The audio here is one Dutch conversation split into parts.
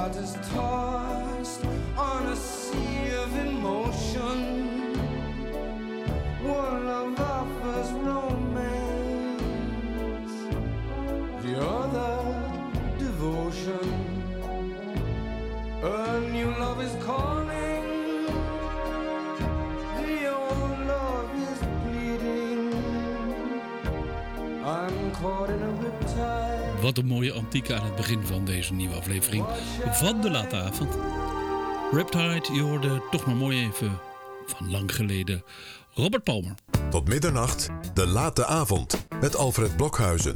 heart is tossed on a sea of emotion. One love offers romance, the other devotion. A new love is calling, the old love is bleeding. I'm caught in a riptide. Wat een mooie antiek aan het begin van deze nieuwe aflevering van de late avond. Riptide, je hoorde toch maar mooi even van lang geleden Robert Palmer. Tot middernacht, de late avond met Alfred Blokhuizen.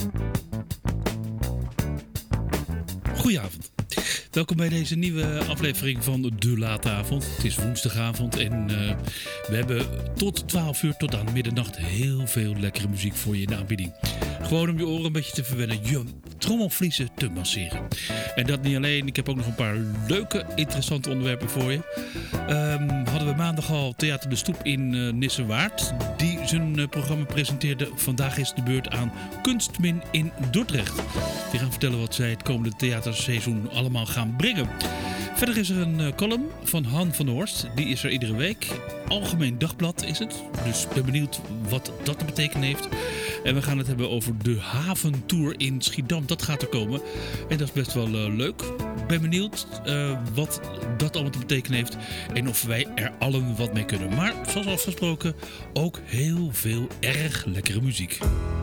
Goedenavond. Welkom bij deze nieuwe aflevering van De Late Avond. Het is woensdagavond en we hebben tot 12 uur tot aan middernacht heel veel lekkere muziek voor je in de aanbieding. Gewoon om je oren een beetje te verwennen, je trommelvliezen te masseren. En dat niet alleen, ik heb ook nog een paar leuke, interessante onderwerpen voor je. Hadden we maandag al Theater de Stoep in Nissewaard, die zijn programma presenteerde. Vandaag is de beurt aan Kunstmin in Dordrecht. Die gaan vertellen wat zij het komende theaterseizoen allemaal gaan brengen. Verder is er een column van Han van der Horst. Die is er iedere week. Algemeen Dagblad is het. Dus ik ben benieuwd wat dat te betekenen heeft. En we gaan het hebben over de haventour in Schiedam. Dat gaat er komen. En dat is best wel leuk. Ik ben benieuwd wat dat allemaal te betekenen heeft. En of wij er allen wat mee kunnen. Maar zoals afgesproken ook heel veel erg lekkere muziek.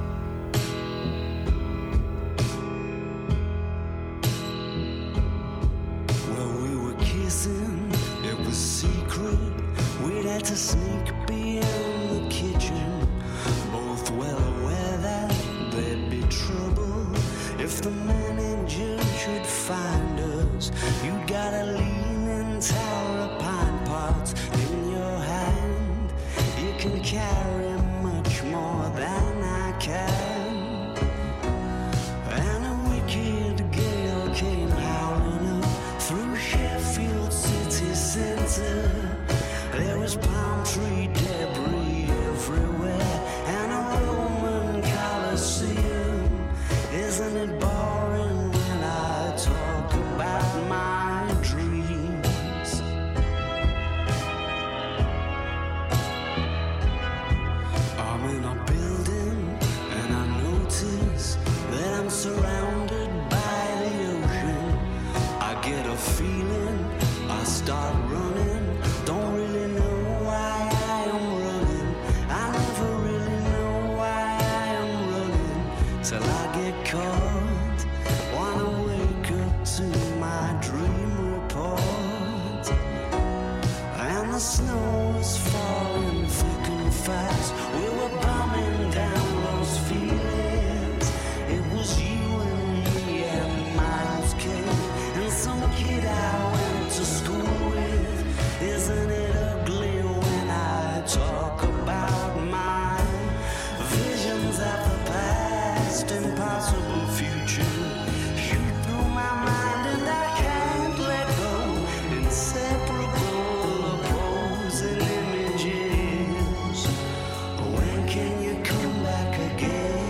It was secret, we'd had to sneak beyond the kitchen. Both well aware that there'd be trouble if the manager should find us. You gotta lean and tower a pine pot in your hand. You can carry much more than I can. And a wicked gale came howling up through Sheffield city centre. There was palm tree debris everywhere and a Roman Colosseum. Isn't it boring when I talk about my dreams? I'm in a building and I notice that I'm surrounded by the ocean. I get a feeling, I start running, don't really know why I am running. I never really know why I am running till I get caught. Wanna wake up to my dream report. And the snow was falling thick and fast. We were bombing down those feelings. It was you and me and Miles Kane and some kid I went to school with. Isn't it ugly when I talk about my visions of the past, impossible future shoot through my mind and I can't let go. Inseparable opposing images. When can you come back again?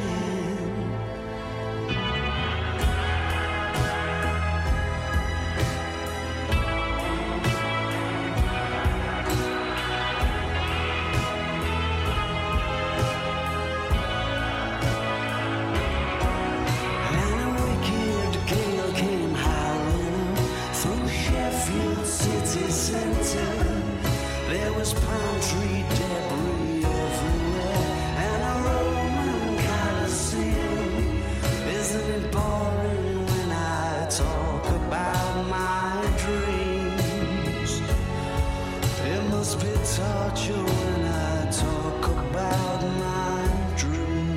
And a wicked gale came howling up through Sheffield city centre. There was palm tree debris everywhere and a Roman Colosseum. Isn't it boring when I talk about my dreams? It must be torture when I talk about my dreams.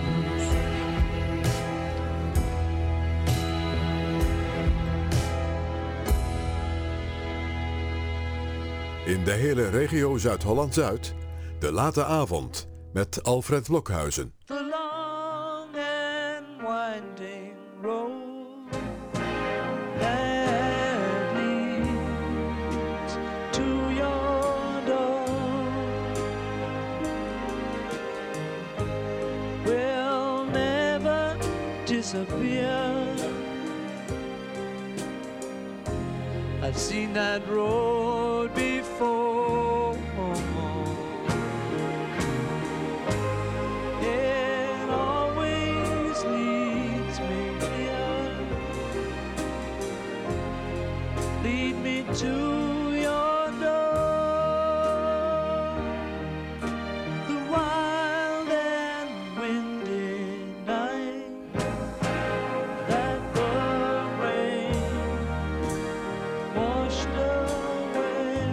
In de hele regio Zuid-Holland-Zuid, de late avond met Alfred Blokhuizen. The long and winding road that leads to your door will never disappear. I've seen that road before. It always leads me here. Lead me to your door. The wild and windy night that the rain washed away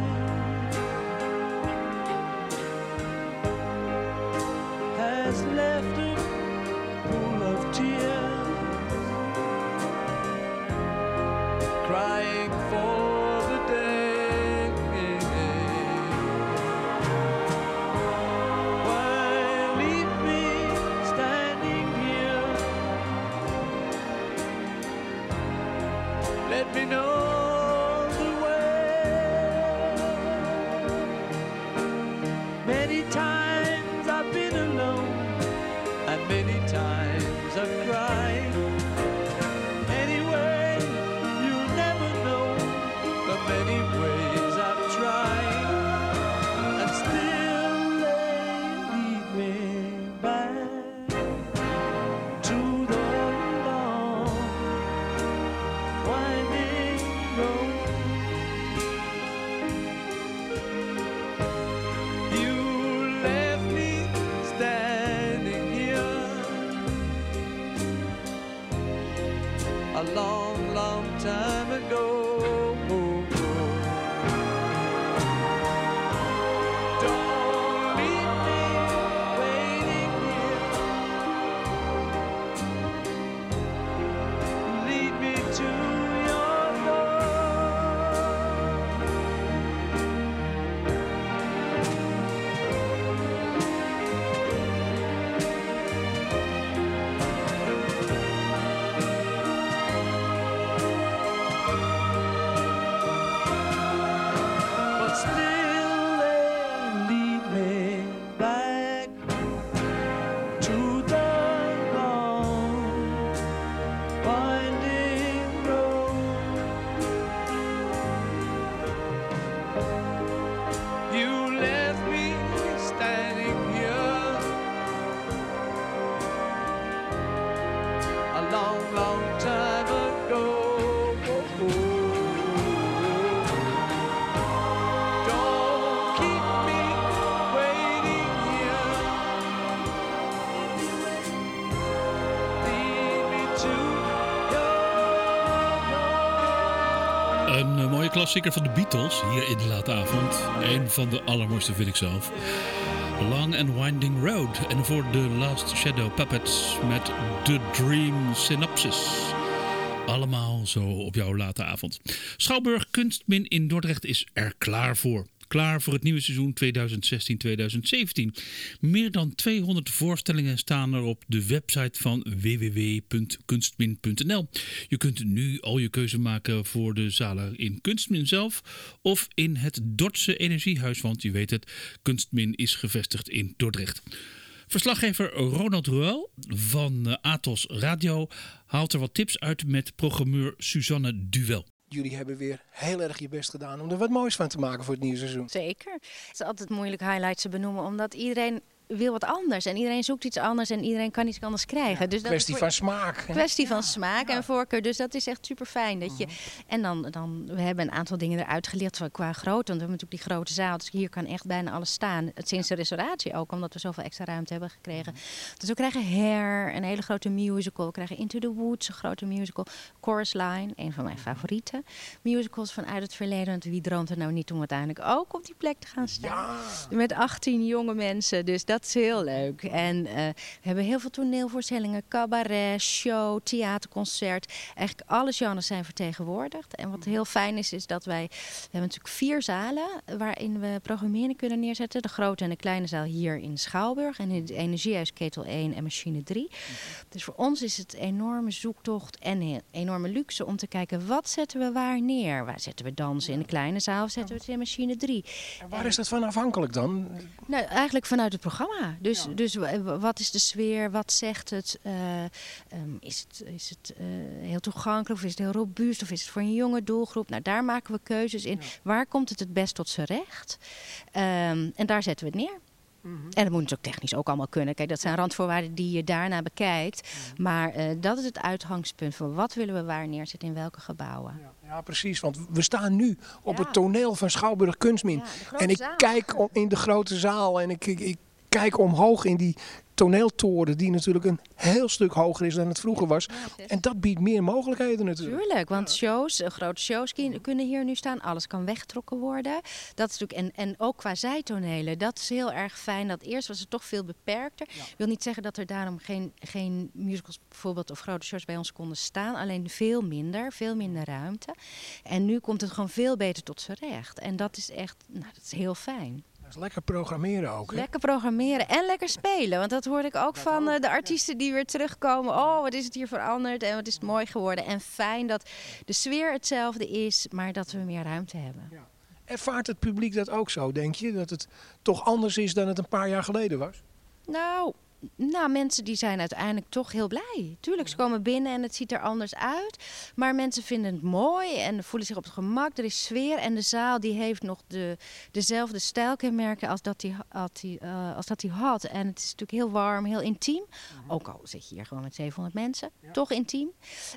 has left a pool of tears, crying for the day. Why leave me standing here? Let me know the way. Many times I've been alone, and many times I've cried. Anyway, you'll never know the many ways I've tried, and still they lead me back to the long winding road. You left me standing here a long, long time ago. Don't leave me waiting here. Lead me to your door. But still they lead me back to the long winding road. You left me standing here a long, long time ago. Don't keep me waiting here. Lead me to your door. Een mooie klassieker van de Beatles hier in de late avond. Een van de allermooiste vind ik zelf. Long and Winding Road. En voor The Last Shadow Puppets met The Dream Synopsis. Allemaal zo op jouw late avond. Schouwburg Kunstmin in Dordrecht is er klaar voor. Klaar voor het nieuwe seizoen 2016-2017. Meer dan 200 voorstellingen staan er op de website van www.kunstmin.nl. Je kunt nu al je keuze maken voor de zalen in Kunstmin zelf of in het Dordtse Energiehuis, want je weet het, Kunstmin is gevestigd in Dordrecht. Verslaggever Ronald Ruel van Atos Radio haalt er wat tips uit met programmeur Suzanne Duvel. Jullie hebben weer heel erg je best gedaan om er wat moois van te maken voor het nieuwe seizoen. Zeker. Het is altijd moeilijk highlights te benoemen, omdat iedereen wil wat anders. En iedereen zoekt iets anders en iedereen kan iets anders krijgen. Ja, dus dat kwestie is van smaak. Kwestie van smaak en voorkeur. Dus dat is echt super fijn. Dat je, en dan, we hebben een aantal dingen eruit geleerd qua grootte. Want we hebben natuurlijk die grote zaal. Dus hier kan echt bijna alles staan. Sinds de restauratie ook, omdat we zoveel extra ruimte hebben gekregen. Dus we krijgen Hair, een hele grote musical. We krijgen Into the Woods, een grote musical. Chorus Line, een van mijn favoriete musicals vanuit het verleden. Want wie droomt er nou niet om uiteindelijk ook op die plek te gaan staan? Ja. Met 18 jonge mensen. Dus dat is heel leuk. En we hebben heel veel toneelvoorstellingen, cabaret, show, theaterconcert. Eigenlijk alle genres zijn vertegenwoordigd. En wat heel fijn is dat we hebben natuurlijk 4 zalen waarin we programmering kunnen neerzetten. De grote en de kleine zaal hier in Schouwburg en in het Energiehuis Ketel 1 en Machine 3. Dus voor ons is het een enorme zoektocht en een enorme luxe om te kijken wat zetten we waar neer. Waar zetten we dansen in de kleine zaal of zetten we het in Machine 3. En waar is dat van afhankelijk dan? Nou, eigenlijk vanuit het programma. programma. Dus wat is de sfeer? Wat zegt het? Is het heel toegankelijk? Of is het heel robuust? Of is het voor een jonge doelgroep? Nou, daar maken we keuzes in. Waar komt het best tot zijn recht? En daar zetten we het neer. En dat moet natuurlijk technisch ook allemaal kunnen. Kijk, dat zijn randvoorwaarden die je daarna bekijkt. Maar dat is het uitgangspunt van wat willen we waar neerzetten in welke gebouwen. Ja, precies. Want we staan nu op het toneel van Schouwburg Kunstmin. Ja, en ik kijk in de grote zaal en ik kijk omhoog in die toneeltoren die natuurlijk een heel stuk hoger is dan het vroeger was. En dat biedt meer mogelijkheden natuurlijk. Tuurlijk, want grote shows kunnen hier nu staan. Alles kan weggetrokken worden. Dat is natuurlijk, en ook qua zijtonelen, dat is heel erg fijn. Dat eerst was het toch veel beperkter. Ik wil niet zeggen dat er daarom geen musicals bijvoorbeeld of grote shows bij ons konden staan. Alleen veel minder ruimte. En nu komt het gewoon veel beter tot z'n recht. En dat is echt, dat is heel fijn. Dat is lekker programmeren ook. Hè? Lekker programmeren en lekker spelen. Want dat hoorde ik ook van de artiesten die weer terugkomen. Oh, wat is het hier veranderd en wat is het mooi geworden. En fijn dat de sfeer hetzelfde is, maar dat we meer ruimte hebben. Ja. Ervaart het publiek dat ook zo, denk je? Dat het toch anders is dan het een paar jaar geleden was? Nou, mensen die zijn uiteindelijk toch heel blij. Tuurlijk, ze komen binnen en het ziet er anders uit. Maar mensen vinden het mooi en voelen zich op het gemak. Er is sfeer en de zaal die heeft nog dezelfde stijlkenmerken als dat hij had. En het is natuurlijk heel warm, heel intiem. Ook al zit je hier gewoon met 700 mensen. Ja. Toch intiem.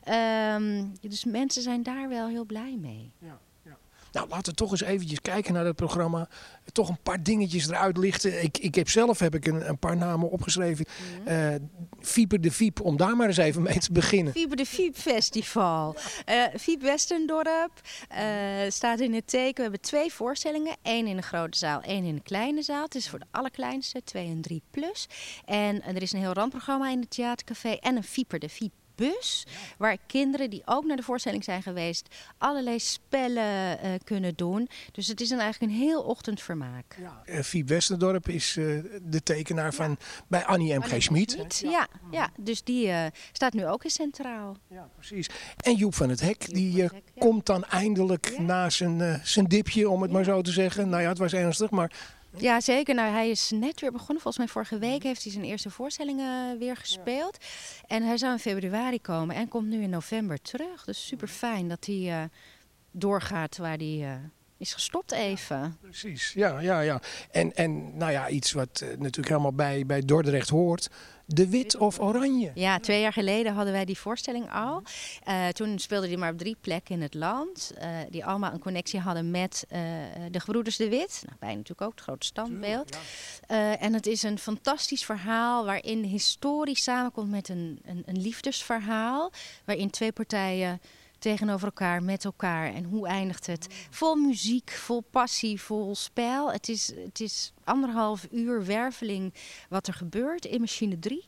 Dus mensen zijn daar wel heel blij mee. Ja. Nou, laten we toch eens eventjes kijken naar het programma. Toch een paar dingetjes eruit lichten. Ik heb zelf een paar namen opgeschreven. Fieper de Fiep, om daar maar eens even mee te beginnen. Fieper de Fiep Festival. Fiep Westendorp staat in het teken. We hebben 2 voorstellingen. 1 in de grote zaal, 1 in de kleine zaal. Het is voor de allerkleinste, 2 en 3 plus. En er is een heel randprogramma in het theatercafé. En een Fieper de Fiep bus, waar kinderen die ook naar de voorstelling zijn geweest allerlei spellen kunnen doen. Dus het is eigenlijk een heel ochtendvermaak. Ja. Fiep Westendorp is de tekenaar van bij Annie M.G. Schmid. Ja, dus die staat nu ook in Centraal. Ja, precies. En Joep van het Hek, die komt dan eindelijk na zijn dipje, om het maar zo te zeggen. Nou ja, het was ernstig, maar... Ja, zeker. Nou, hij is net weer begonnen. Volgens mij vorige week heeft hij zijn eerste voorstellingen weer gespeeld. Ja. En hij zou in februari komen en komt nu in november terug. Dus super fijn dat hij doorgaat waar hij is gestopt even. Ja, precies, ja. En nou ja, iets wat natuurlijk helemaal bij Dordrecht hoort. De Wit of Oranje. Ja, 2 jaar geleden hadden wij die voorstelling al. Toen speelde die maar op 3 plekken in het land. Die allemaal een connectie hadden met de gebroeders De Wit. Nou, bij natuurlijk ook het grote standbeeld. Ja. En het is een fantastisch verhaal waarin de historie samenkomt met een liefdesverhaal. Waarin 2 partijen tegenover elkaar, met elkaar. En hoe eindigt het? Vol muziek, vol passie, vol spel. Het is 1,5 uur werveling wat er gebeurt in Machine 3.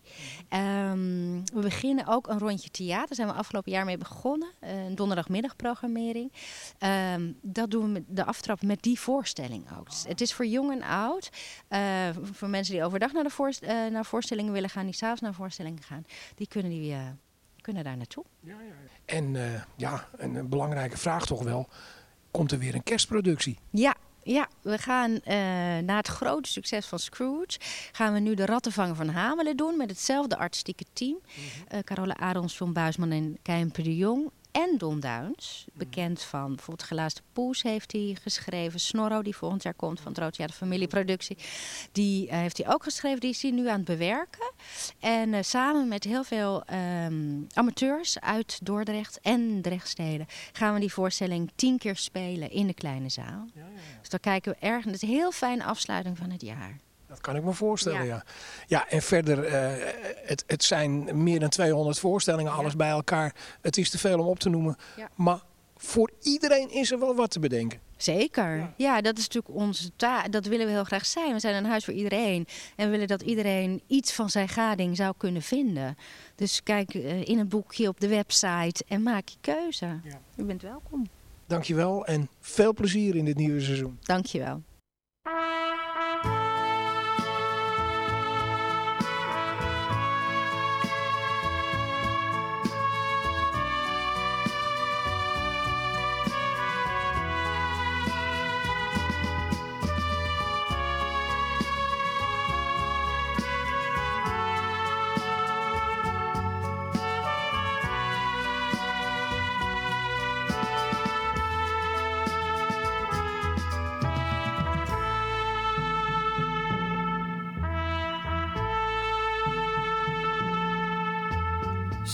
We beginnen ook een rondje theater. Daar zijn we afgelopen jaar mee begonnen. Een donderdagmiddagprogrammering. Dat doen we de aftrap met die voorstelling ook. Dus het is voor jong en oud. Voor mensen die overdag naar voorstellingen willen gaan, die 's avonds naar voorstellingen gaan, die kunnen daar naartoe. Ja. En een belangrijke vraag toch wel. Komt er weer een kerstproductie? Ja, we gaan na het grote succes van Scrooge, gaan we nu de Rattenvanger van Hamelen doen met hetzelfde artistieke team. Carole Arons, John Buisman en Keimper de Jong. En Don Duins, bekend van bijvoorbeeld Gelaasde Poes heeft hij geschreven. Snorro, die volgend jaar komt van het Rood Theater Familieproductie. Die heeft hij ook geschreven, die is hij nu aan het bewerken. En samen met heel veel amateurs uit Dordrecht en Drechtsteden gaan we die voorstelling 10 keer spelen in de kleine zaal. Ja. Dus dan kijken we erg. Het is een heel fijne afsluiting van het jaar. Dat kan ik me voorstellen, ja. En verder, het zijn meer dan 200 voorstellingen, alles bij elkaar. Het is te veel om op te noemen. Ja. Maar voor iedereen is er wel wat te bedenken. Zeker. Ja, dat is natuurlijk onze taak. Dat willen we heel graag zijn. We zijn een huis voor iedereen. En we willen dat iedereen iets van zijn gading zou kunnen vinden. Dus kijk in een boekje op de website en maak je keuze. Ja. U bent welkom. Dankjewel en veel plezier in dit nieuwe seizoen. Dankjewel.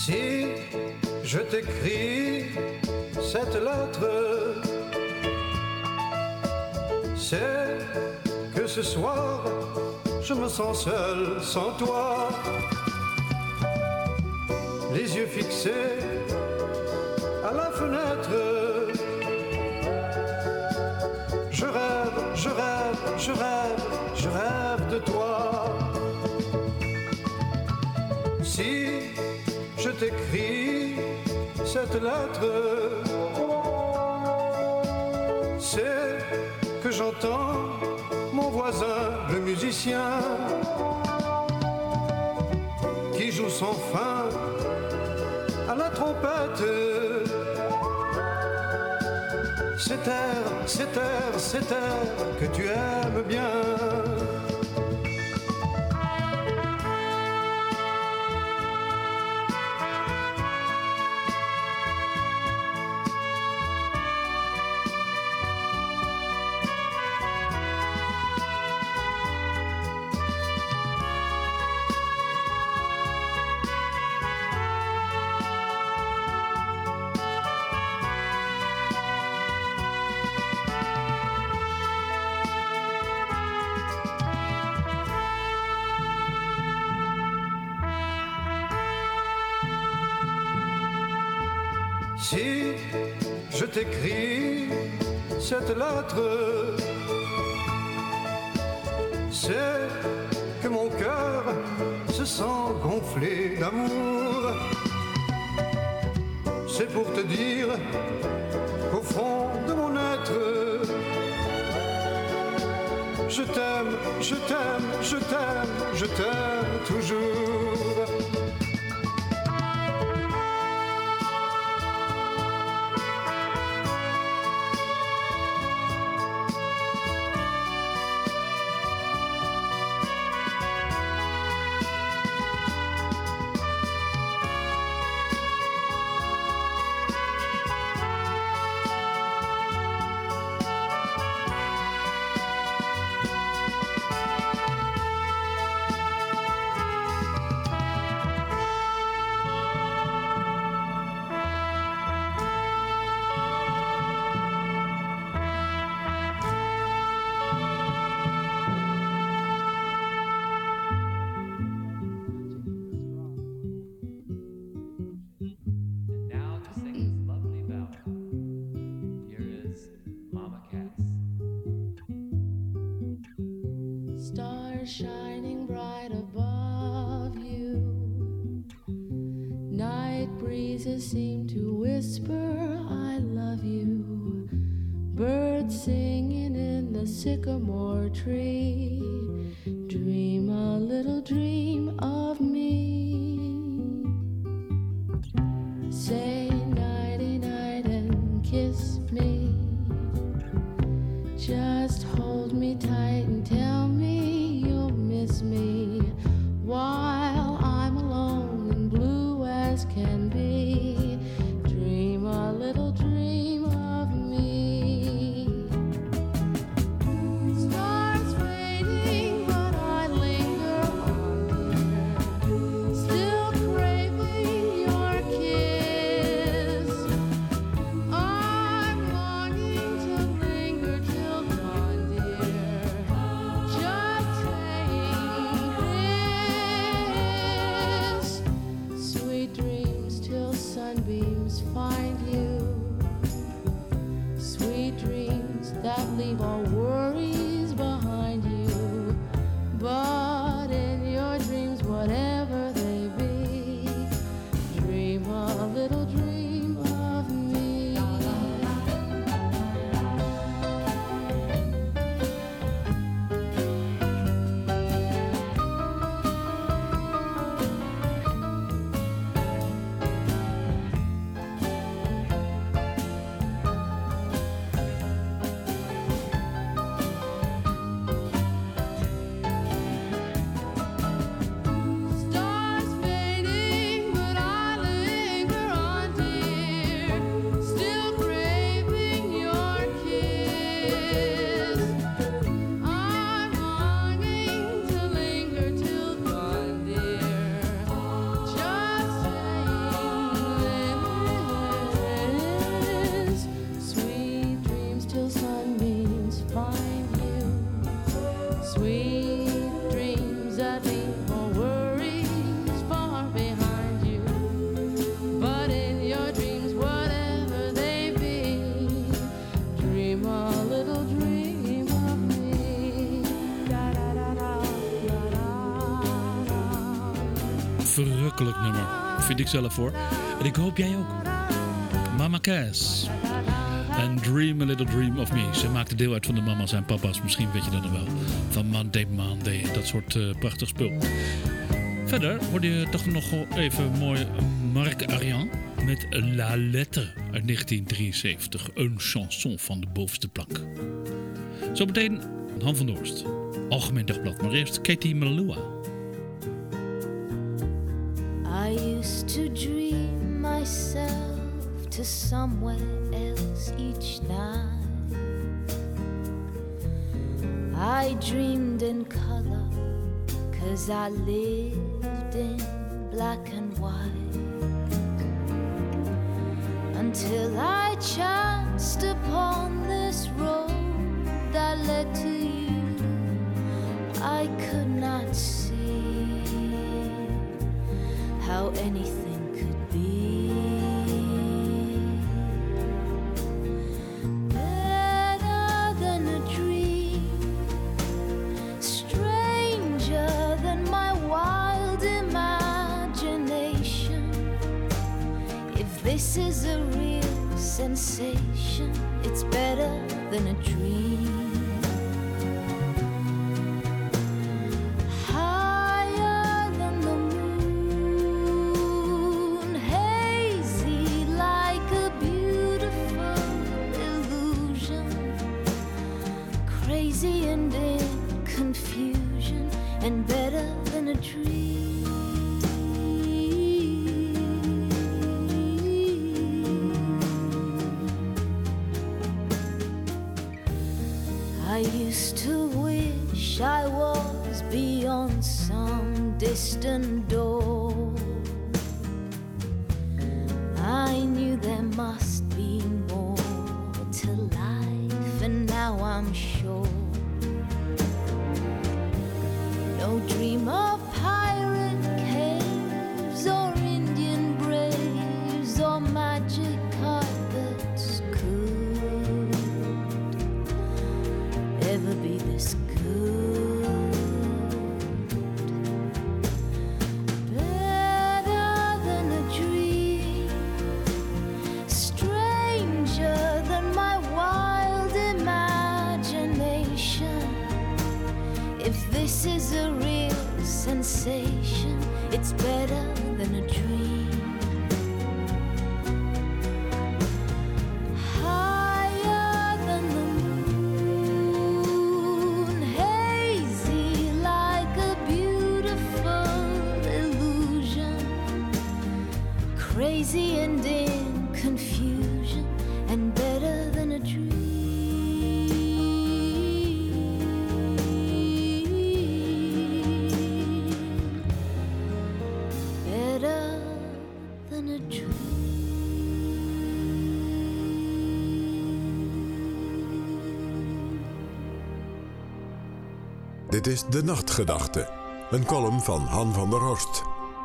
Si je t'écris cette lettre, c'est que ce soir je me sens seul sans toi, les yeux fixés à la fenêtre. Je rêve, je rêve, je rêve, je rêve de toi. Si je t'écris cette lettre, c'est que j'entends mon voisin, le musicien, qui joue sans fin à la trompette. Cet air, cet air, cet air que tu aimes bien. Si je t'écris cette lettre, c'est que mon cœur se sent gonflé d'amour. C'est pour te dire qu'au fond de mon être, je t'aime, je t'aime, je t'aime, je t'aime toujours. Shining bright above you, night breezes seem to whisper I love you, birds singing in the sycamore tree, dream a little dream of me, say nighty night and kiss me, just hold me tight and tell me miss me while I'm alone and blue as can be. Dream a little dream of me. Stars fading, but I linger on, dear, still craving your kiss. I'm longing to linger till dawn, dear. Just sweet dreams till sunbeams find you. Sweet dreams that leave all worries behind you. But in your dreams, whatever they be, dream a little dream of me. makkelijk nummer. Vind ik zelf hoor. En ik hoop jij ook. Mama Cass. En Dream a Little Dream of Me. Ze maakte deel uit van de mama's en papa's. Misschien weet je dat nog wel. Van Monday Monday. Dat soort prachtig spul. Verder hoorde je toch nog even mooi Marc Arian. Met La Lettre uit 1973. Een chanson van de bovenste plank. Zometeen Han van der Horst. Algemeen Dagblad. Maar eerst Katie Melua. I used to dream myself to somewhere else each night. I dreamed in color, 'cause I lived in black and white. Until I chanced upon this road that led to you, I could not see how anything could be better than a dream, stranger than my wild imagination. If this is a real sensation, it's better than a dream. And better than a dream. I used to wish I was beyond some distant door. I knew there must be more to life, and now I'm sure. No dream of pirate caves or Indian braves or magic carpets could ever be this good. Better than a dream, stranger than my wild imagination. If this is a real sensation, it's better than a dream. Higher than the moon, hazy like a beautiful illusion, crazy and in confusion, and better than a dream. Dit is De Nachtgedachte, een column van Han van der Horst.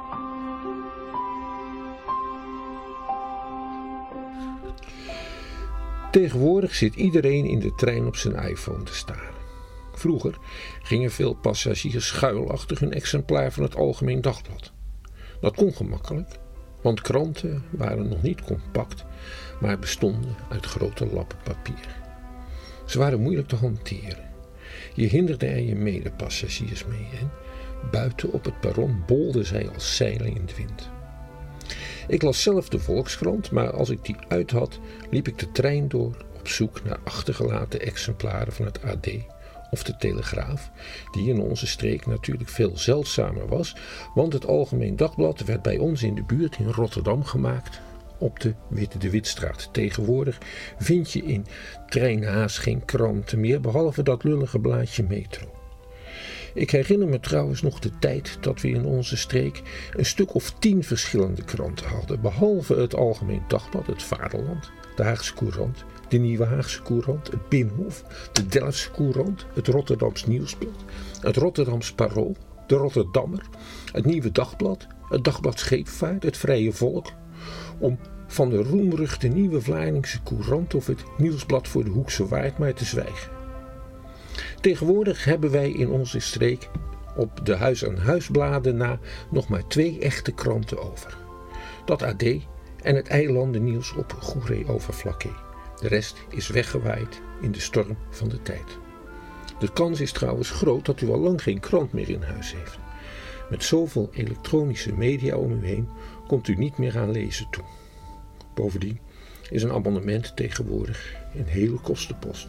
Tegenwoordig zit iedereen in de trein op zijn iPhone te staren. Vroeger gingen veel passagiers schuilachtig een exemplaar van het Algemeen Dagblad. Dat kon gemakkelijk, want kranten waren nog niet compact, maar bestonden uit grote lappen papier. Ze waren moeilijk te hanteren. Je hinderde er je medepassagiers mee en buiten op het perron bolden zij als zeilen in de wind. Ik las zelf de Volkskrant, maar als ik die uit had, liep ik de trein door op zoek naar achtergelaten exemplaren van het AD of de Telegraaf, die in onze streek natuurlijk veel zeldzamer was, want het Algemeen Dagblad werd bij ons in de buurt in Rotterdam gemaakt op de Witte de Witstraat. Tegenwoordig vind je in treinhaas geen kranten meer, behalve dat lullige blaadje Metro. Ik herinner me trouwens nog de tijd dat we in onze streek een stuk of 10 verschillende kranten hadden, behalve het Algemeen Dagblad, het Vaderland, de Haagse Courant, de Nieuwe Haagse Courant, het Binnenhof, de Delftse Courant, het Rotterdams Nieuwsblad, het Rotterdams Parool, de Rotterdammer, het Nieuwe Dagblad, het Dagblad Scheepvaart, het Vrije Volk, om van de roemruchte Nieuwe Vlaardingse Courant of het Nieuwsblad voor de Hoekse Waard maar te zwijgen. Tegenwoordig hebben wij in onze streek op de huis-aan-huisbladen na nog maar 2 echte kranten over. Dat AD en het eilandennieuws op Goeree-Overflakkee. De rest is weggewaaid in de storm van de tijd. De kans is trouwens groot dat u al lang geen krant meer in huis heeft. Met zoveel elektronische media om u heen komt u niet meer aan lezen toe. Bovendien is een abonnement tegenwoordig een hele kostenpost.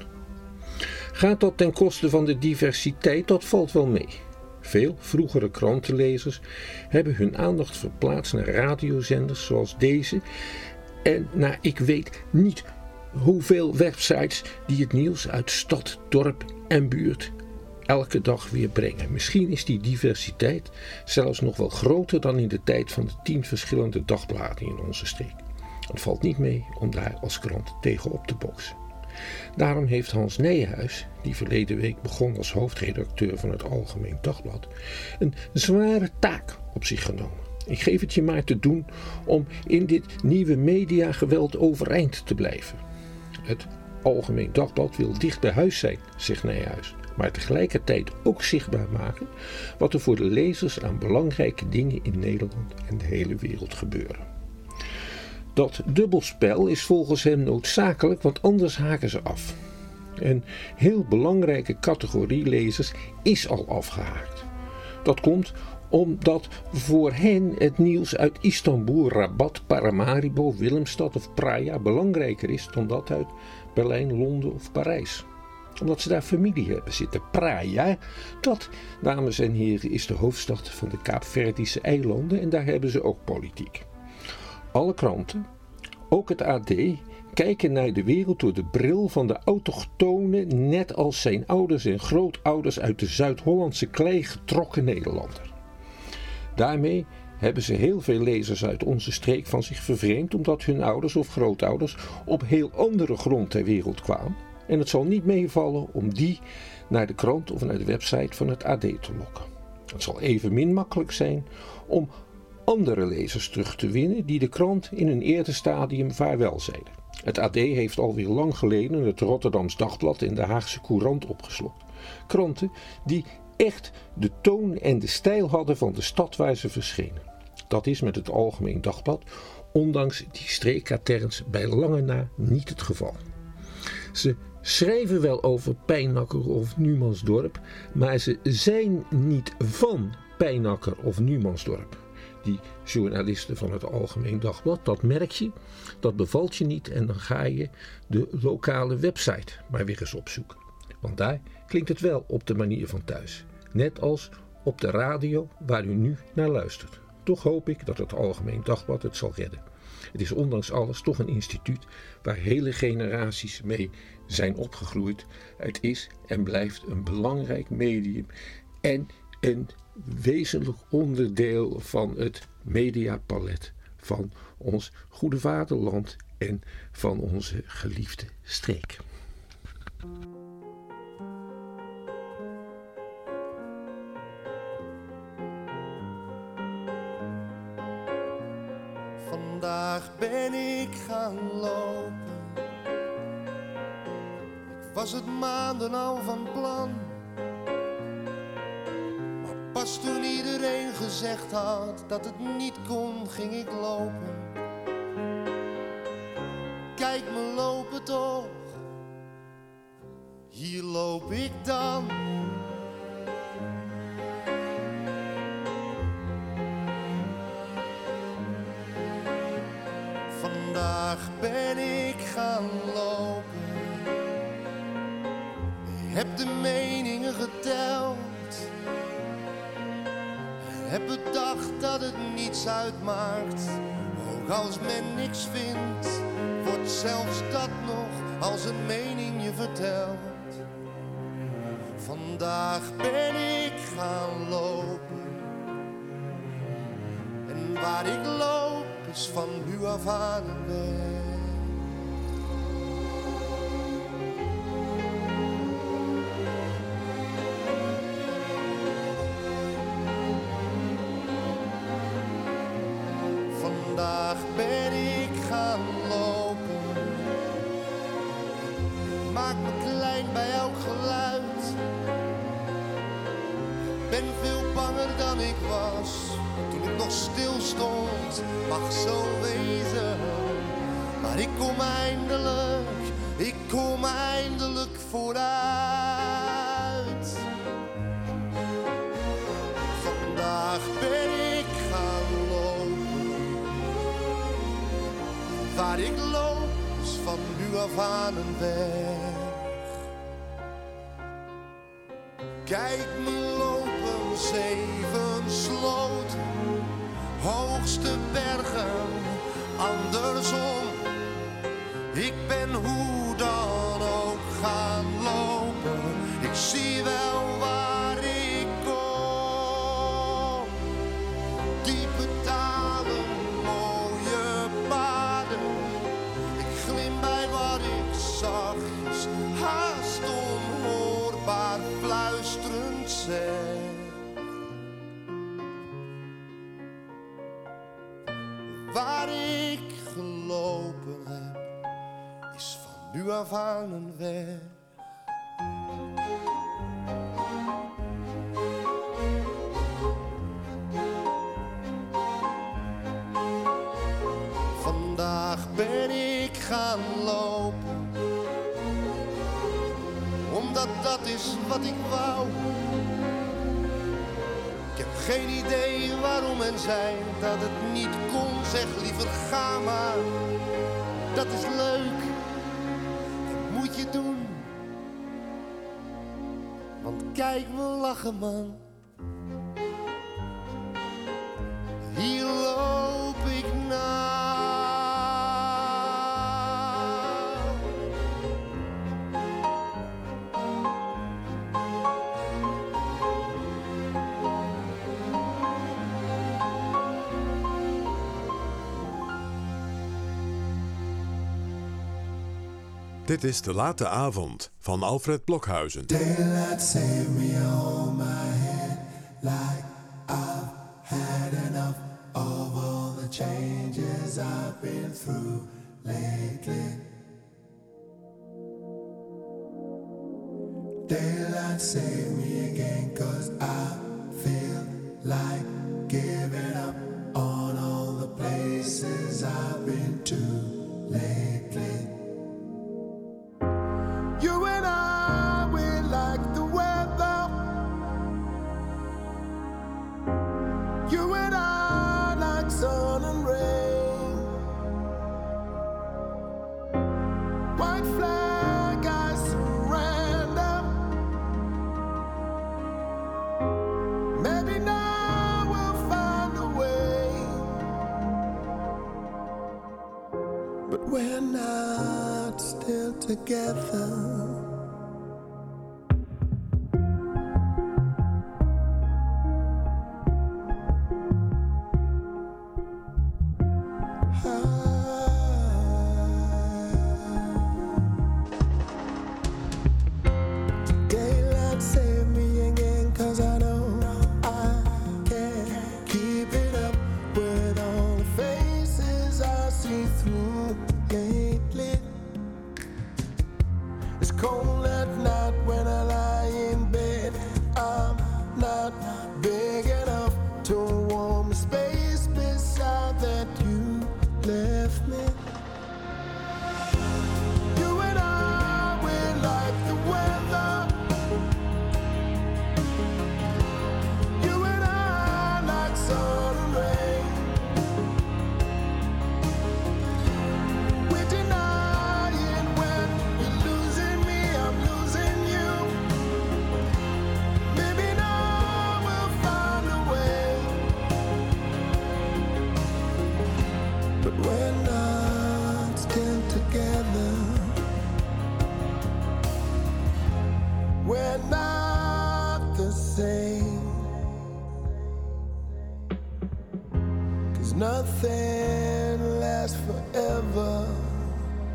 Gaat dat ten koste van de diversiteit? Dat valt wel mee. Veel vroegere krantenlezers hebben hun aandacht verplaatst naar radiozenders zoals deze en naar ik weet niet hoeveel websites die het nieuws uit stad, dorp en buurt elke dag weer brengen. Misschien is die diversiteit zelfs nog wel groter dan in de tijd van de 10 verschillende dagbladen in onze streek. Het valt niet mee om daar als krant tegen op te boksen. Daarom heeft Hans Nijhuis, die verleden week begon als hoofdredacteur van het Algemeen Dagblad, een zware taak op zich genomen. Ik geef het je maar te doen om in dit nieuwe mediageweld overeind te blijven. Het Algemeen Dagblad wil dicht bij huis zijn, zegt Nijhuis, maar tegelijkertijd ook zichtbaar maken wat er voor de lezers aan belangrijke dingen in Nederland en de hele wereld gebeuren. Dat dubbelspel is volgens hem noodzakelijk, want anders haken ze af. Een heel belangrijke categorie lezers is al afgehaakt. Dat komt omdat voor hen het nieuws uit Istanbul, Rabat, Paramaribo, Willemstad of Praia belangrijker is dan dat uit Berlijn, Londen of Parijs. Omdat ze daar familie hebben zitten. Praia, dat, dames en heren, is de hoofdstad van de Kaapverdische eilanden en daar hebben ze ook politiek. Alle kranten, ook het AD, kijken naar de wereld door de bril van de autochtonen, net als zijn ouders en grootouders uit de Zuid-Hollandse klei getrokken Nederlander. Daarmee hebben ze heel veel lezers uit onze streek van zich vervreemd, omdat hun ouders of grootouders op heel andere grond ter wereld kwamen. En het zal niet meevallen om die naar de krant of naar de website van het AD te lokken. Het zal evenmin makkelijk zijn om andere lezers terug te winnen die de krant in een eerder stadium vaarwel zeiden. Het AD heeft alweer lang geleden het Rotterdams Dagblad en de Haagse Courant opgeslokt. Kranten die echt de toon en de stijl hadden van de stad waar ze verschenen. Dat is met het Algemeen Dagblad, ondanks die streekkaterns, bij lange na niet het geval. Ze schrijven wel over Pijnacker of Numansdorp, maar ze zijn niet van Pijnacker of Numansdorp. Die journalisten van het Algemeen Dagblad, dat merk je, dat bevalt je niet en dan ga je de lokale website maar weer eens opzoeken. Want daar klinkt het wel op de manier van thuis. Net als op de radio waar u nu naar luistert. Toch hoop ik dat het Algemeen Dagblad het zal redden. Het is ondanks alles toch een instituut waar hele generaties mee zijn opgegroeid. Het is en blijft een belangrijk medium en een wezenlijk onderdeel van het mediapalet van ons goede vaderland en van onze geliefde streek. Vandaag ben ik gaan lopen. Ik was het maanden al van plan. Maar pas toen iedereen gezegd had dat het niet kon, ging ik lopen. Kijk me lopen toch. Hier loop ik dan. Vandaag ben ik gaan lopen. Ik heb de meningen geteld. En heb bedacht dat het niets uitmaakt. Ook als men niks vindt, wordt zelfs dat nog als een mening je vertelt. Vandaag ben ik gaan lopen. En waar ik loop is van nu af aan een weg. Vandaag ben ik gaan lopen. Ik maak me klein bij elk geluid. ben veel banger dan ik was toen ik nog stil stond. Mag zo wezen, maar ik kom eindelijk vooruit. Vandaag ben ik gaan lopen. Waar ik loop is van nu af aan een weg. Kijk me lopen, 7 sloten, hoogste bergen, andersom. Ik ben hoe dan ook gaan lopen, ik zie wel waar ik kom. Diepe dalen, mooie paden, ik glim bij wat ik zachtjes, haast onhoorbaar fluisterend zeg. Waar ik gelopen heb, is van nu af aan een weg. Vandaag ben ik gaan lopen, omdat dat is wat ik wou. Ik heb geen idee waarom en zij dat het niet kon. Zeg liever ga maar, dat is leuk, dat moet je doen. Want kijk me lachen man, hier loop ik naar. Dit is De Late Avond van Alfred Blokhuizen. Daylight save me on my head like I've had enough of all the changes I've been through lately. Daylight save me again 'cause I feel like giving up on all the places I've been to lately. You and I, we like the weather. You and I like sun and rain. White flag, I surrender. Maybe now we'll find a way. But we're not still together. Nothing lasts forever.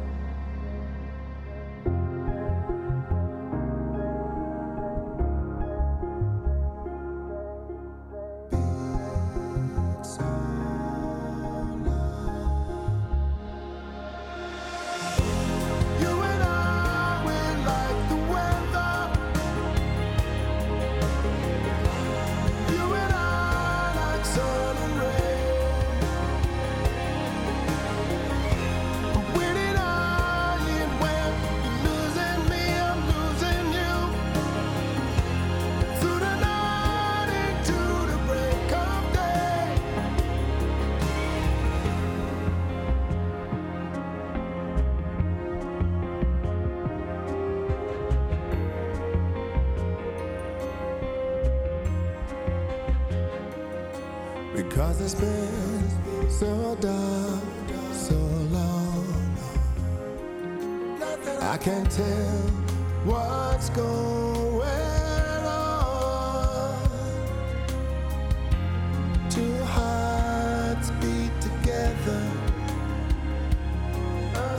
'cause it's been so dark, so long. I can't tell what's going on. Two hearts beat together, a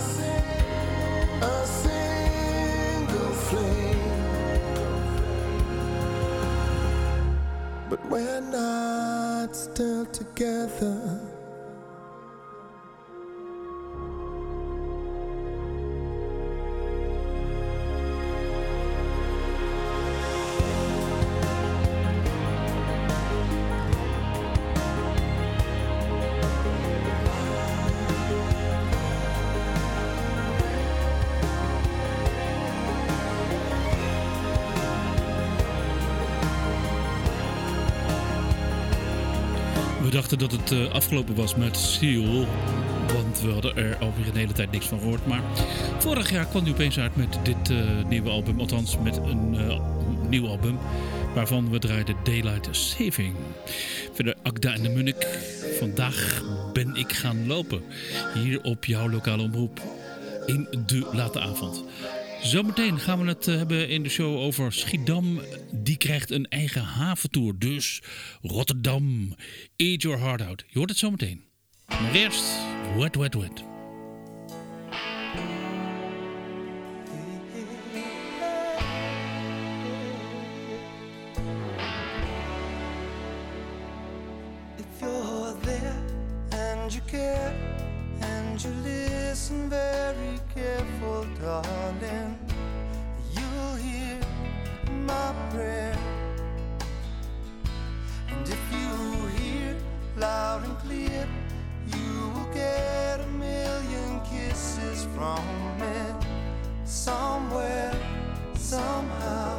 single flame, but we're not still together. We dachten dat het afgelopen was met Seal, want we hadden er alweer een hele tijd niks van gehoord. Maar vorig jaar kwam hij opeens uit met dit nieuwe album, althans met een nieuw album, waarvan we draaiden Daylight Saving. Verder Agda en de Munnik. Vandaag ben ik gaan lopen, hier op jouw lokale omroep in de late avond. Zometeen gaan we het hebben in de show over Schiedam. Die krijgt een eigen haventour. Dus Rotterdam, eat your heart out. Je hoort het zometeen. Maar eerst Wet Wet Wet. If you're there and you care and you listen very careful, darling, you'll hear my prayer. And if you hear loud and clear, you will get 1,000,000 kisses from me, somewhere, somehow.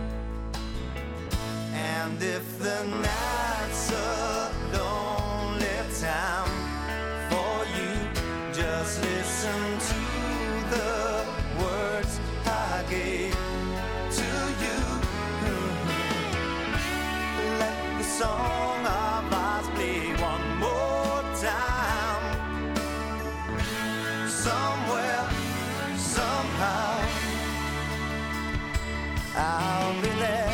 And if the night's a lonely time for you, just listen to the words I gave to you. Let the song of ours play one more time. Somewhere, somehow, I'll be there.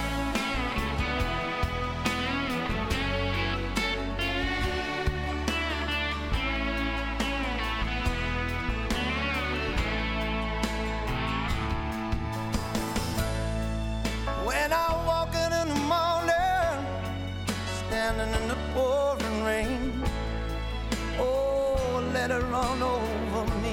When I'm walking in the morning, standing in the pouring rain, oh, let it run over me.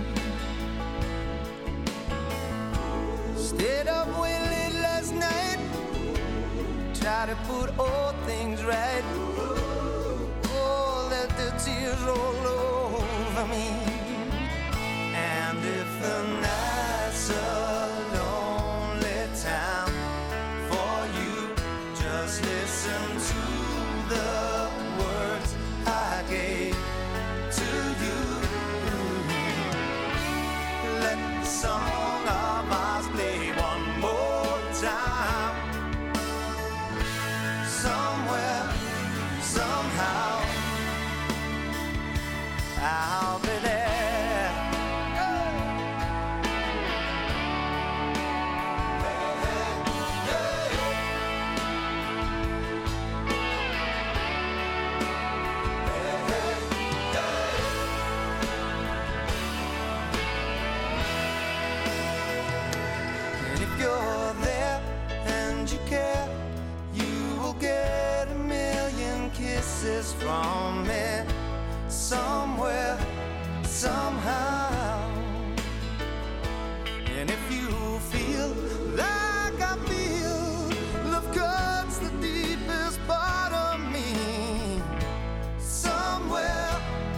Stayed up way late last night, try to put all things right. Oh, let the tears roll over me. And if the night's a lonely time for you, just listen to the words I gave to you. Let the song of ours play one more time. Somewhere, somehow, I'll be there. And if you're there and you care, you will get 1,000,000 kisses from me, somewhere, somehow. And if you feel like I feel, love cuts the deepest part of me, somewhere,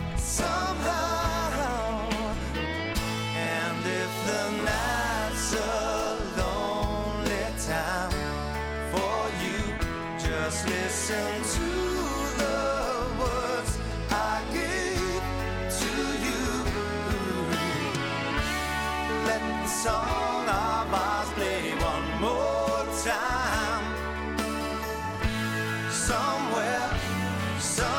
somehow. And if the night's a lonely time for you, just listen to the words I gave to you. Let the song of ours play one more time. Somewhere,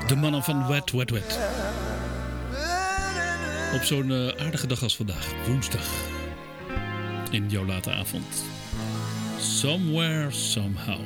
De mannen van Wet Wet Wet. Op zo'n aardige dag als vandaag, woensdag. In jouw late avond. Somewhere, somehow.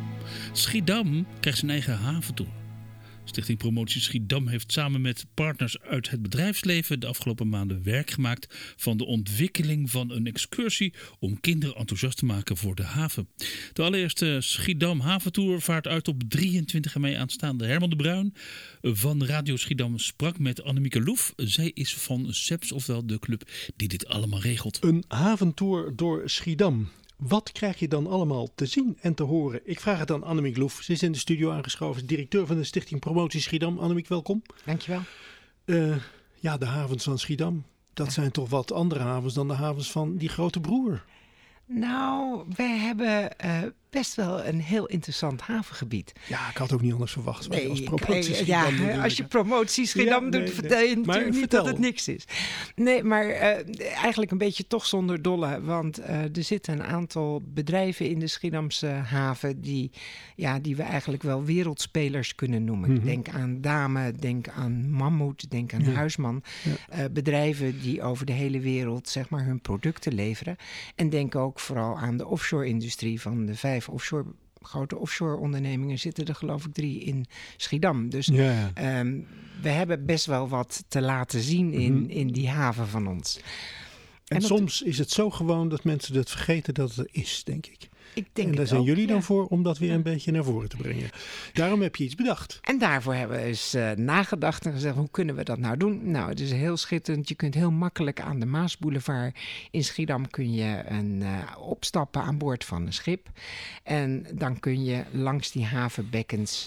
Schiedam krijgt zijn eigen haventour. Stichting Promotie Schiedam heeft samen met partners uit het bedrijfsleven de afgelopen maanden werk gemaakt van de ontwikkeling van een excursie om kinderen enthousiast te maken voor de haven. De allereerste Schiedam haventour vaart uit op 23 mei aanstaande. Herman de Bruin van Radio Schiedam sprak met Annemieke Loef. Zij is van SEPS, ofwel de club die dit allemaal regelt. Een haventour door Schiedam. Wat krijg je dan allemaal te zien en te horen? Ik vraag het aan Annemiek Loef. Ze is in de studio aangeschoven, directeur van de Stichting Promotie Schiedam. Annemiek, welkom. Dankjewel. Ja, de havens van Schiedam. Dat zijn toch wat andere havens dan de havens van die grote broer? Nou, wij hebben best wel een heel interessant havengebied. Ja, ik had ook niet anders verwacht. Nee, als promotie Schiedam als je promotie Schiedam doet, vertel je natuurlijk niet dat het niks is. Nee, maar eigenlijk een beetje toch zonder dolle. Want er zitten een aantal bedrijven in de Schiedamse haven die we eigenlijk wel wereldspelers kunnen noemen. Mm-hmm. Denk aan Dame, denk aan Mammoet, denk aan Huisman. Ja. Bedrijven die over de hele wereld zeg maar hun producten leveren. En denk ook vooral aan de offshore-industrie. Van de 5 grote offshore ondernemingen zitten er geloof ik 3 in Schiedam. Dus we hebben best wel wat te laten zien in die haven van ons. En soms is het zo gewoon dat mensen het vergeten dat het er is, denk ik. Ik denk en daar zijn jullie dan voor om dat weer een beetje naar voren te brengen. Daarom heb je iets bedacht. En daarvoor hebben we eens nagedacht en gezegd, hoe kunnen we dat nou doen? Nou, het is heel schitterend. Je kunt heel makkelijk aan de Maasboulevard in Schiedam kun je opstappen aan boord van een schip. En dan kun je langs die havenbekkens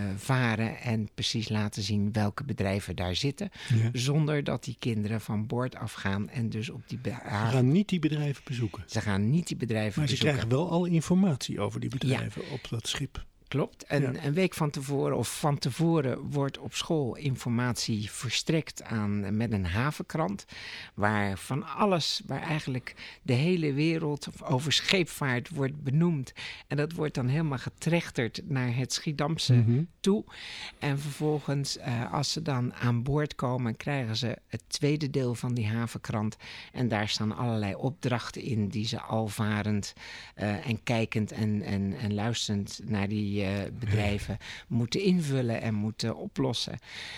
varen en precies laten zien welke bedrijven daar zitten. Ja. Zonder dat die kinderen van boord afgaan en dus op die haven... Ze gaan niet die bedrijven bezoeken. Ze gaan niet die bedrijven bezoeken. Maar ze krijgen wel alle informatie over die bedrijven op dat schip. Klopt. En een week van tevoren of van tevoren wordt op school informatie verstrekt met een havenkrant. Waar van alles, waar eigenlijk de hele wereld over scheepvaart wordt benoemd. En dat wordt dan helemaal getrechterd naar het Schiedamse toe. En vervolgens, als ze dan aan boord komen, krijgen ze het tweede deel van die havenkrant. En daar staan allerlei opdrachten in die ze alvarend en kijkend en luisterend naar die bedrijven moeten invullen en moeten oplossen.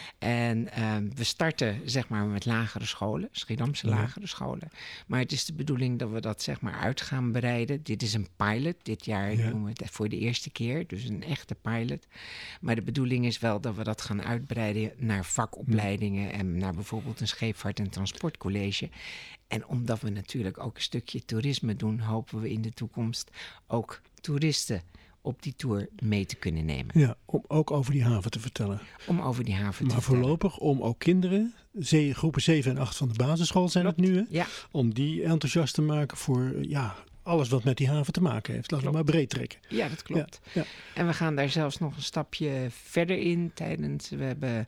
En we starten zeg maar met lagere scholen, Schiedamse lagere scholen. Maar het is de bedoeling dat we dat zeg maar uit gaan breiden. Dit is een pilot. Dit jaar doen we het voor de eerste keer. Dus een echte pilot. Maar de bedoeling is wel dat we dat gaan uitbreiden naar vakopleidingen en naar bijvoorbeeld een scheepvaart- en transportcollege. En omdat we natuurlijk ook een stukje toerisme doen, hopen we in de toekomst ook toeristen op die tour mee te kunnen nemen. Ja, om ook over die haven te vertellen. Om over die haven te vertellen. Maar voorlopig om ook kinderen, groepen 7 en 8 van de basisschool zijn het nu, hè? Ja. Om die enthousiast te maken voor alles wat met die haven te maken heeft. Laten we maar breed trekken. Ja, dat klopt. Ja. En we gaan daar zelfs nog een stapje verder in. We hebben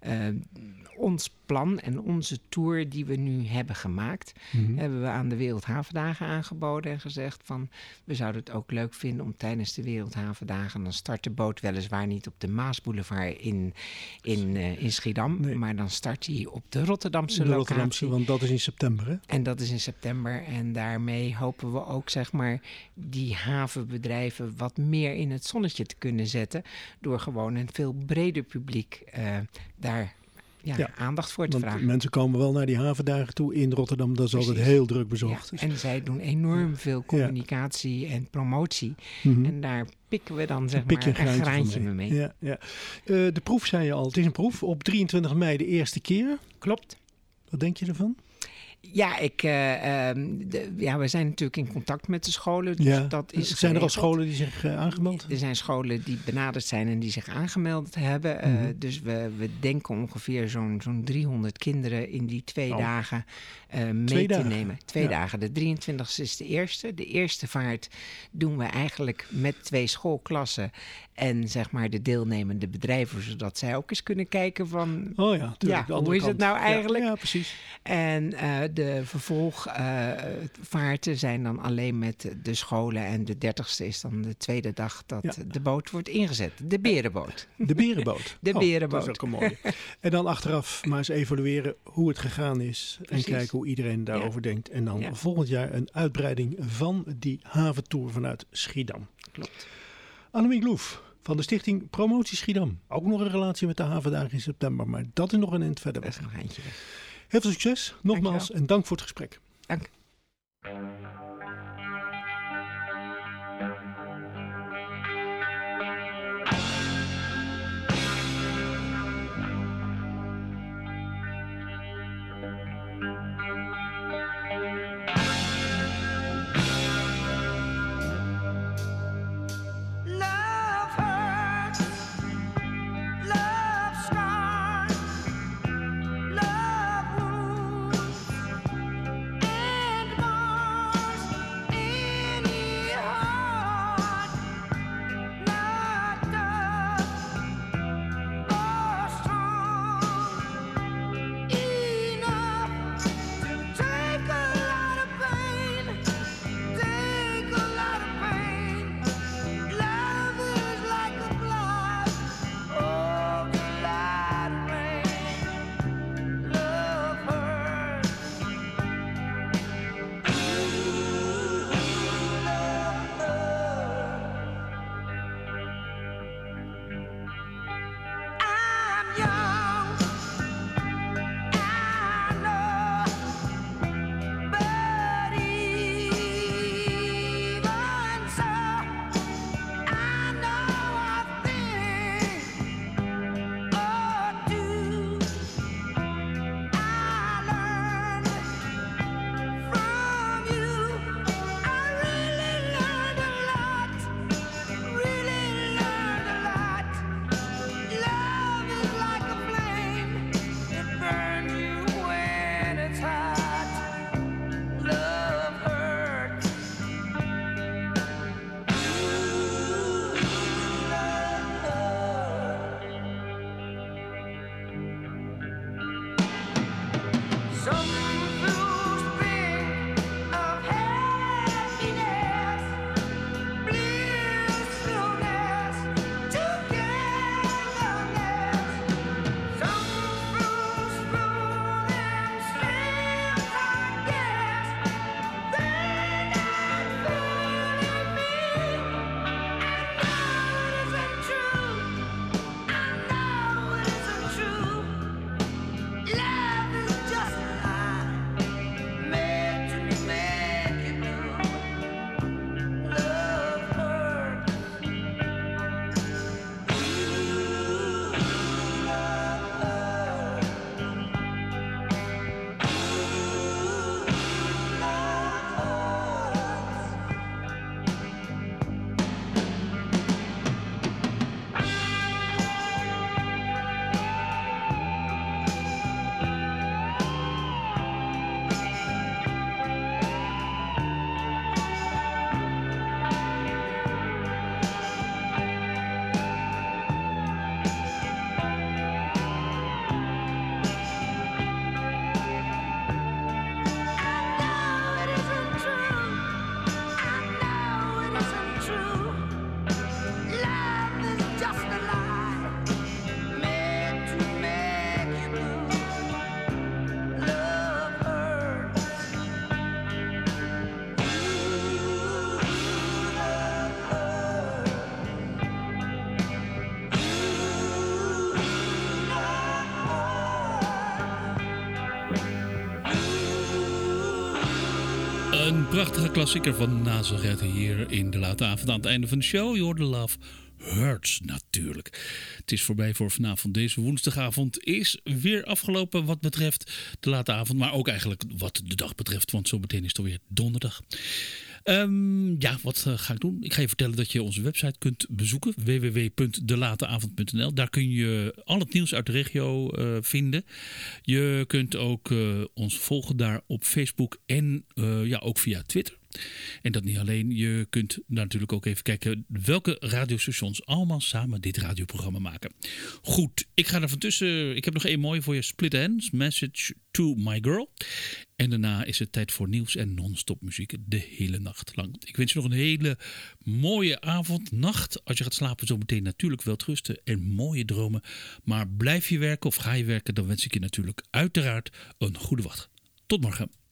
ons plan en onze tour die we nu hebben gemaakt, hebben we aan de Wereldhavendagen aangeboden en gezegd van, we zouden het ook leuk vinden om tijdens de Wereldhavendagen, dan start de boot weliswaar niet op de Maasboulevard in Schiedam, maar dan start hij op de Rotterdamse locatie. Want dat is in september, hè? En dat is in september en daarmee hopen we ook zeg maar die havenbedrijven wat meer in het zonnetje te kunnen zetten door gewoon een veel breder publiek daar aandacht voor te vragen. Mensen komen wel naar die havendagen toe in Rotterdam. Dat is altijd heel druk bezocht. Ja, en zij doen enorm veel communicatie en promotie. En daar pikken we dan zeg maar een graantje mee. Ja, ja. De proef zei je al. Het is een proef op 23 mei de eerste keer. Klopt. Wat denk je ervan? Ja, we zijn natuurlijk in contact met de scholen. Dus dat is zijn er al scholen die zich aangemeld? Er zijn scholen die benaderd zijn en die zich aangemeld hebben. Dus we denken ongeveer zo'n 300 kinderen in die 2 dagen mee te nemen. 2 dagen. De 23e is de eerste. De eerste vaart doen we eigenlijk met 2 schoolklassen En zeg maar de deelnemende bedrijven, zodat zij ook eens kunnen kijken van... Oh ja, tuurlijk, hoe is het nou eigenlijk? Ja, precies. En de vervolgvaarten zijn dan alleen met de scholen. En de 30ste is dan de tweede dag dat de boot wordt ingezet. De berenboot. De berenboot. De berenboot. Dat is ook een mooie. En dan achteraf maar eens evalueren hoe het gegaan is. Precies. En kijken hoe iedereen daarover denkt. En dan volgend jaar een uitbreiding van die haventour vanuit Schiedam. Klopt. Annemiek Loef van de Stichting Promotie Schiedam. Ook nog een relatie met de havendagen in september. Maar dat is nog een eind verder weg. Dat is nog een eindje weg. Heel veel succes. Nogmaals en dank voor het gesprek. Dank. Een prachtige klassieker van Nazareth hier in de late avond aan het einde van de show. Je hoorde Love Hurts natuurlijk. Het is voorbij voor vanavond. Deze woensdagavond is weer afgelopen wat betreft de late avond. Maar ook eigenlijk wat de dag betreft. Want zo meteen is het alweer donderdag. Wat ga ik doen? Ik ga je vertellen dat je onze website kunt bezoeken. www.delateavond.nl. Daar kun je al het nieuws uit de regio vinden. Je kunt ook ons volgen daar op Facebook en ook via Twitter. En dat niet alleen, je kunt natuurlijk ook even kijken welke radiostations allemaal samen dit radioprogramma maken. Goed, ik ga er van tussen. Ik heb nog één mooie voor je. Split Ends, Message to My Girl. En daarna is het tijd voor nieuws en non-stop muziek de hele nacht lang. Ik wens je nog een hele mooie avond, nacht. Als je gaat slapen zo meteen natuurlijk wel rusten en mooie dromen. Maar blijf je werken of ga je werken, dan wens ik je natuurlijk uiteraard een goede wacht. Tot morgen.